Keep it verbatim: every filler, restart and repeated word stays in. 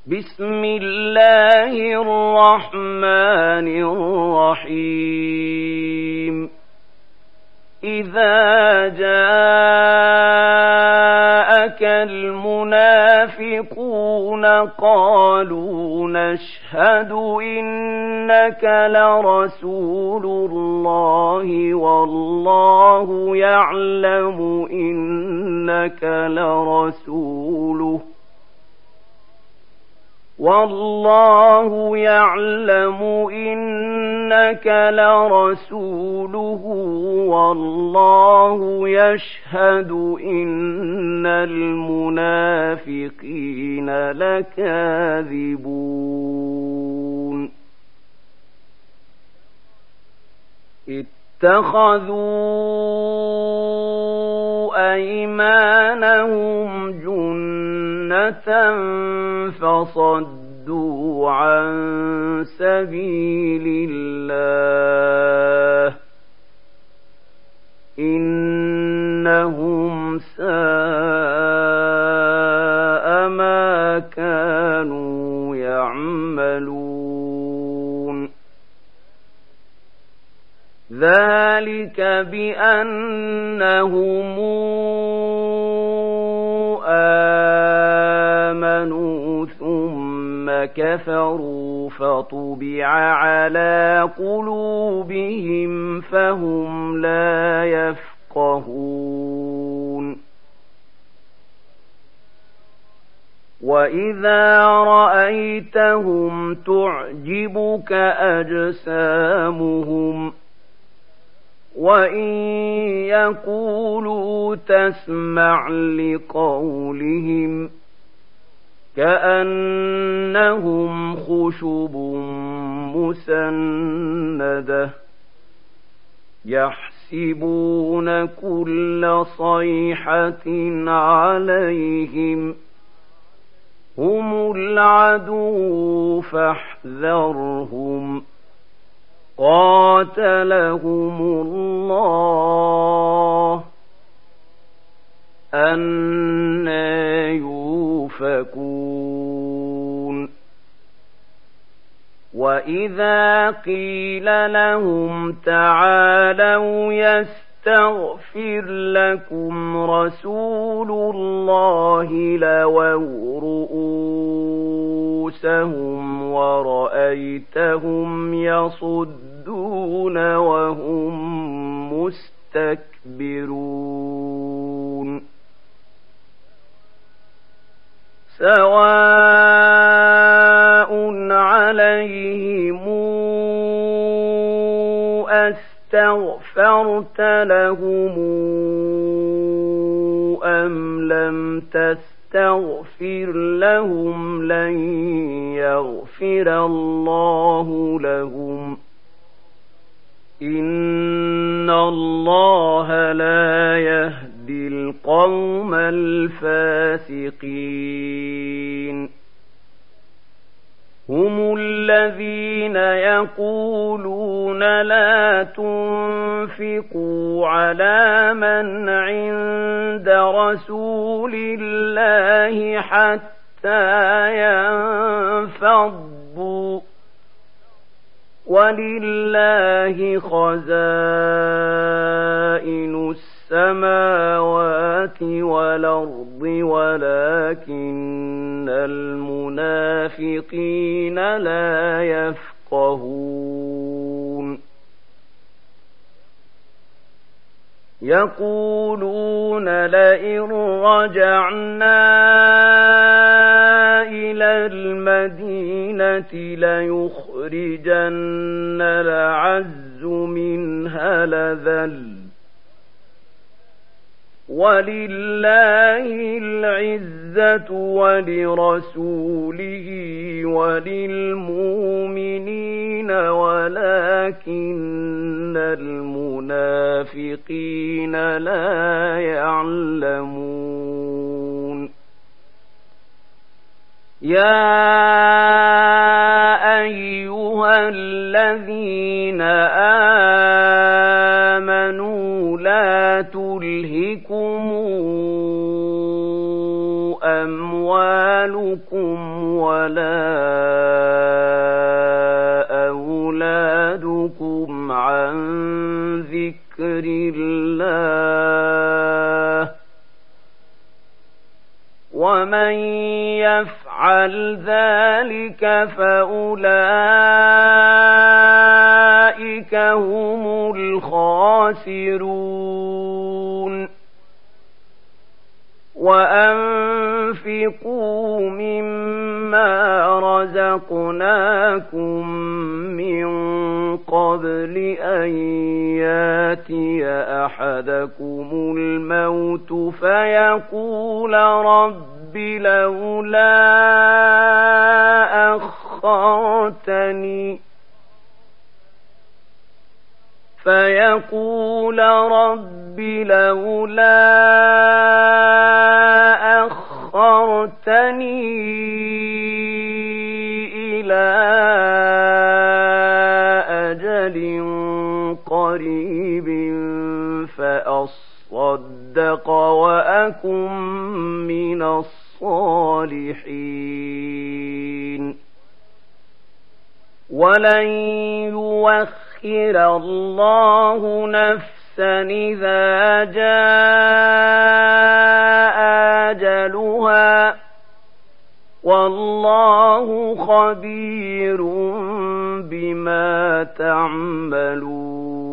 بسم الله الرحمن الرحيم إذا جاءك المنافقون قالوا نشهد إنك لرسول الله والله يعلم إنك لرسوله والله يعلم إنك لرسوله والله يشهد إن المنافقين لكاذبون اتخذوا أيمانهم جنة فصدوا عن سبيل الله إنهم ساء ما كانوا يعملون ذلك بأنهم آمنوا ثم كفروا فطبع على قلوبهم فهم لا يفقهون وإذا رأيتهم تعجبك أجسامهم وإن يقولوا تسمع لقولهم كأنهم خشب مسندة يحسبون كل صيحة عليهم هم العدو فاحذرهم قاتلهم الله أنى يؤفكون وإذا قيل لهم تعالوا يستغفر لكم رسول الله لووا رؤوسهم ورأيتهم يصدون وهم مستكبرون سواء عليهم أستغفرت لهم أم لم تستغفر لهم لن يغفر الله لهم إن الله لا يهدي القوم الفاسقين هم الذين يقولون لا تنفقوا على من عند رسول الله حتى ينفضوا ولله خزائن السماوات والأرض ولكن المنافقين لا يفقهون يقولون لئن رجعنا إلى المدينة ليخرجن الأعز منها الأذل ولله العزة ولرسوله وللمؤمنين ولكن المنافقين لا يعلمون يا أيها الذين آمنوا لا تلهكم أموالكم أموالكم ولا أولادكم عن ذكر الله ومن يفعل ذلك فأولئك هم الخاسرون وأنفقوا مما رزقناكم من قبل أن ياتي أحدكم الموت فيقول رب لولا أخرتني فيقول رب لولا أخرتني إلى أجل قريب فأصدق وأكن من الصالحين ولن يؤخر الله نفسا إذا جاء أجلها والله خبير بما تعملون